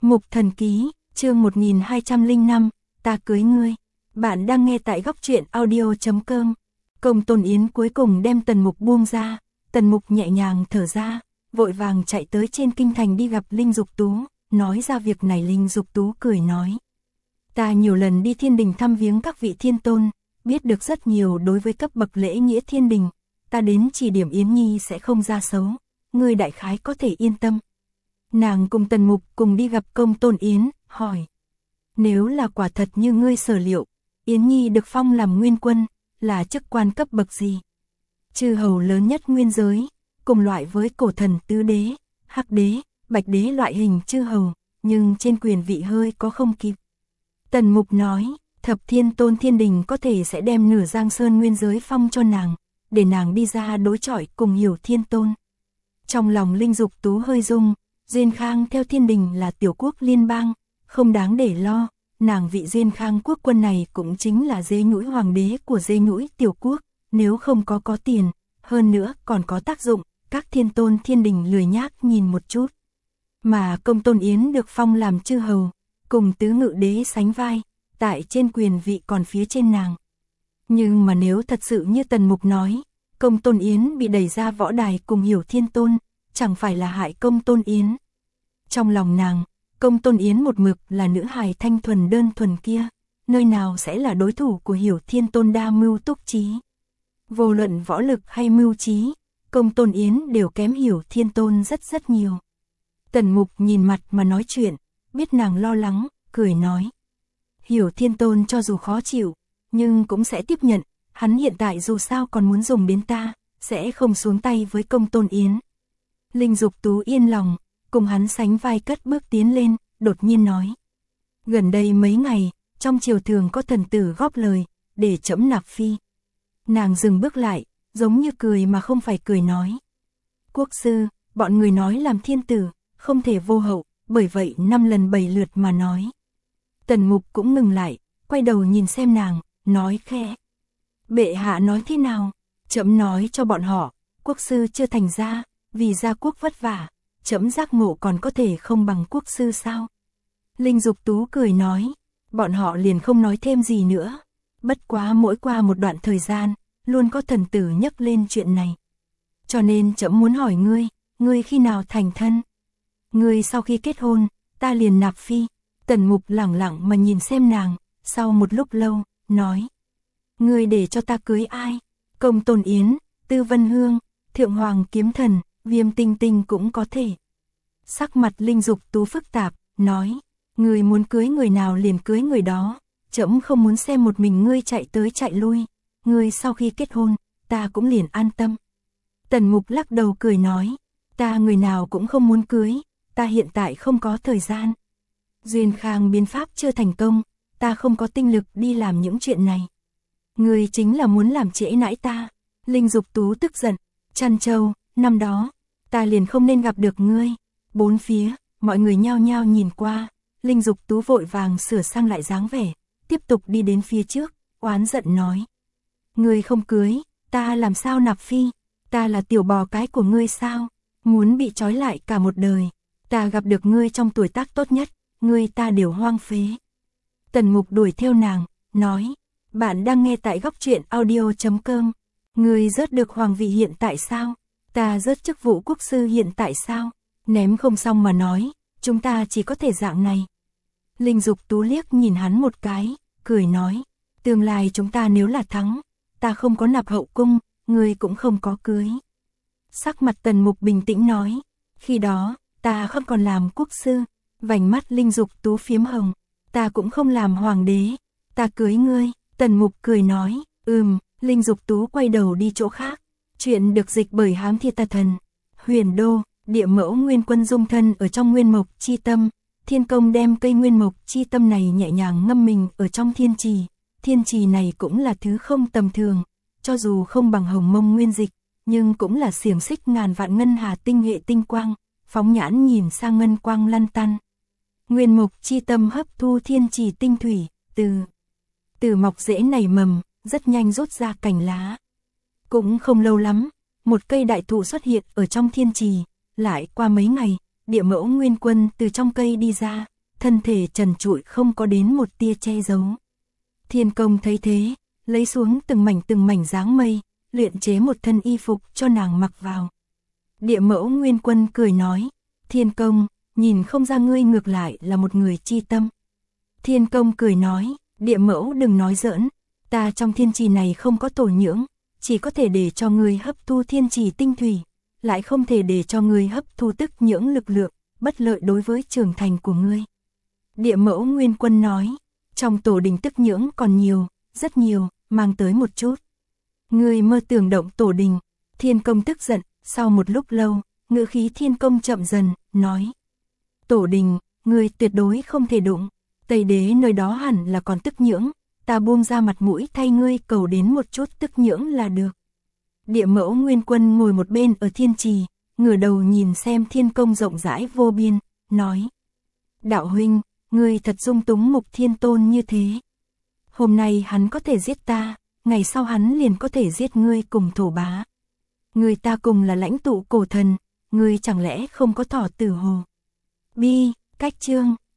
Mục Thần Ký, chương 1205, ta cưới ngươi. Bạn đang nghe tại góc truyện audio.com. Công Tôn Yến cuối cùng đem Tần Mục buông ra, Tần Mục nhẹ nhàng thở ra, vội vàng chạy tới trên kinh thành đi gặp Linh Dục Tú, nói ra việc này. Linh Dục Tú cười nói: ta nhiều lần đi thiên đình thăm viếng các vị thiên tôn, biết được rất nhiều đối với cấp bậc lễ nghĩa thiên đình, ta đến chỉ điểm Yến Nhi sẽ không ra xấu, ngươi đại khái có thể yên tâm. Nàng cùng Tần Mục cùng đi gặp Công Tôn Yến, hỏi: nếu là quả thật như ngươi sở liệu, Yến Nhi được phong làm nguyên quân, là chức quan cấp bậc gì? Chư hầu lớn nhất nguyên giới, cùng loại với cổ thần tứ đế, hắc đế, bạch đế loại hình chư hầu, nhưng trên quyền vị hơi có không kịp. Tần Mục nói: Thập Thiên Tôn thiên đình có thể sẽ đem nửa Giang Sơn nguyên giới phong cho nàng, để nàng đi ra đối chọi cùng Hiểu Thiên Tôn. Trong lòng Linh Dục Tú hơi rung, Duyên Khang theo thiên đình là tiểu quốc liên bang, không đáng để lo, nàng vị Duyên Khang quốc quân này cũng chính là dế nhũi hoàng đế của dế nhũi tiểu quốc, nếu không có tiền, hơn nữa còn có tác dụng, các thiên tôn thiên đình lười nhác nhìn một chút. Mà Công Tôn Yến được phong làm chư hầu, cùng tứ ngự đế sánh vai, tại trên quyền vị còn phía trên nàng. Nhưng mà nếu thật sự như Tần Mục nói, Công Tôn Yến bị đẩy ra võ đài cùng Hiểu Thiên Tôn, chẳng phải là hại Công Tôn Yến. Trong lòng nàng, Công Tôn Yến một mực là nữ hài thanh thuần đơn thuần kia, nơi nào sẽ là đối thủ của Hiểu Thiên Tôn đa mưu túc trí. Vô luận võ lực hay mưu trí, Công Tôn Yến đều kém Hiểu Thiên Tôn rất nhiều. Tần Mục nhìn mặt mà nói chuyện, biết nàng lo lắng, cười nói: Hiểu Thiên Tôn cho dù khó chịu, nhưng cũng sẽ tiếp nhận, hắn hiện tại dù sao còn muốn dùng đến ta, sẽ không xuống tay với Công Tôn Yến. Linh Dục Tú yên lòng, cùng hắn sánh vai cất bước tiến lên, đột nhiên nói: gần đây mấy ngày, trong triều thường có thần tử góp lời, để trẫm nạp phi. Nàng dừng bước lại, giống như cười mà không phải cười nói: quốc sư, bọn người nói làm thiên tử, không thể vô hậu, bởi vậy 5 lần 7 lượt mà nói. Tần Mục cũng ngừng lại, quay đầu nhìn xem nàng, nói khẽ: bệ hạ nói thế nào? Trẫm nói cho bọn họ, quốc sư chưa thành gia, vì gia quốc vất vả, trẫm giác ngộ còn có thể không bằng quốc sư sao? Linh Dục Tú cười nói: bọn họ liền không nói thêm gì nữa. Bất quá mỗi qua một đoạn thời gian, luôn có thần tử nhắc lên chuyện này. Cho nên trẫm muốn hỏi ngươi khi nào thành thân? Ngươi sau khi kết hôn, ta liền nạp phi. Tần Mục lẳng lặng mà nhìn xem nàng, sau một lúc lâu, nói: ngươi để cho ta cưới ai? Công Tôn Yến, Tư Vân Hương, Thượng Hoàng Kiếm Thần, Viêm Tinh Tinh cũng có thể. Sắc mặt Linh Dục Tú phức tạp, nói: ngươi muốn cưới người nào liền cưới người đó, trẫm không muốn xem một mình ngươi chạy tới chạy lui, ngươi sau khi kết hôn, ta cũng liền an tâm. Tần Mục lắc đầu cười nói: ta người nào cũng không muốn cưới, ta hiện tại không có thời gian. Duyên Khang biến pháp chưa thành công, ta không có tinh lực đi làm những chuyện này. Ngươi chính là muốn làm trễ nãi ta. Linh Dục Tú tức giận: Trăn Châu, năm đó, ta liền không nên gặp được ngươi. Bốn phía, mọi người nhao nhao nhìn qua, Linh Dục Tú vội vàng sửa sang lại dáng vẻ, tiếp tục đi đến phía trước, oán giận nói: ngươi không cưới, ta làm sao nạp phi? Ta là tiểu bò cái của ngươi sao? Muốn bị trói lại cả một đời, ta gặp được ngươi trong tuổi tác tốt nhất, ngươi ta đều hoang phế. Tần Mục đuổi theo nàng, nói: bạn đang nghe tại góc truyện audio.com. Ngươi rớt được hoàng vị hiện tại sao? Ta rớt chức vụ quốc sư hiện tại sao? Ném không xong mà nói, chúng ta chỉ có thể dạng này. Linh Dục Tú liếc nhìn hắn một cái, cười nói: tương lai chúng ta nếu là thắng, ta không có nạp hậu cung, ngươi cũng không có cưới. Sắc mặt Tần Mục bình tĩnh nói: khi đó, ta không còn làm quốc sư. Vành mắt Linh Dục Tú phiếm hồng: ta cũng không làm hoàng đế, ta cưới ngươi. Tần Mục cười nói: Linh Dục Tú quay đầu đi chỗ khác. Chuyện được dịch bởi Hám Thiên Tà Thần. Huyền Đô, địa mẫu nguyên quân dung thân ở trong nguyên mộc chi tâm. Thiên công đem cây nguyên mộc chi tâm này nhẹ nhàng ngâm mình ở trong thiên trì. Thiên trì này cũng là thứ không tầm thường, cho dù không bằng hồng mông nguyên dịch, nhưng cũng là xiềng xích ngàn vạn ngân hà tinh hệ tinh quang, phóng nhãn nhìn sang ngân quang lăn tăn. Nguyên mộc chi tâm hấp thu thiên trì tinh thủy, từ mọc rễ nảy mầm, rất nhanh rốt ra cành lá. Cũng không lâu lắm, một cây đại thụ xuất hiện ở trong thiên trì, lại qua mấy ngày, địa mẫu nguyên quân từ trong cây đi ra, thân thể trần trụi không có đến một tia che giấu. Thiên Công thấy thế, lấy xuống từng mảnh dáng mây, luyện chế một thân y phục cho nàng mặc vào. Địa Mẫu Nguyên Quân cười nói, Thiên Công, nhìn không ra ngươi ngược lại là một người chi tâm. Thiên Công cười nói, Địa Mẫu đừng nói giỡn, ta trong thiên trì này không có tổ nhưỡng, chỉ có thể để cho ngươi hấp thu thiên trì tinh thủy, lại không thể để cho ngươi hấp thu tức nhưỡng lực lượng, bất lợi đối với trưởng thành của ngươi. Địa Mẫu Nguyên Quân nói, trong tổ đình tức nhưỡng còn nhiều, rất nhiều, mang tới một chút. Ngươi mơ tưởng động tổ đình. Thiên Công tức giận, sau một lúc lâu, ngữ khí Thiên Công chậm dần, nói. Tổ đình, ngươi tuyệt đối không thể đụng, Tây Đế nơi đó hẳn là còn tức nhưỡng, ta buông ra mặt mũi thay ngươi cầu đến một chút tức nhưỡng là được. Địa Mẫu Nguyên Quân ngồi một bên ở thiên trì, ngửa đầu nhìn xem Thiên Công rộng rãi vô biên, nói. Đạo huynh, ngươi thật dung túng Mục Thiên Tôn như thế. Hôm nay hắn có thể giết ta, ngày sau hắn liền có thể giết ngươi cùng thổ bá. Ngươi ta cùng là lãnh tụ cổ thần, ngươi chẳng lẽ không có thỏ tử hồ. Bi, cách chương.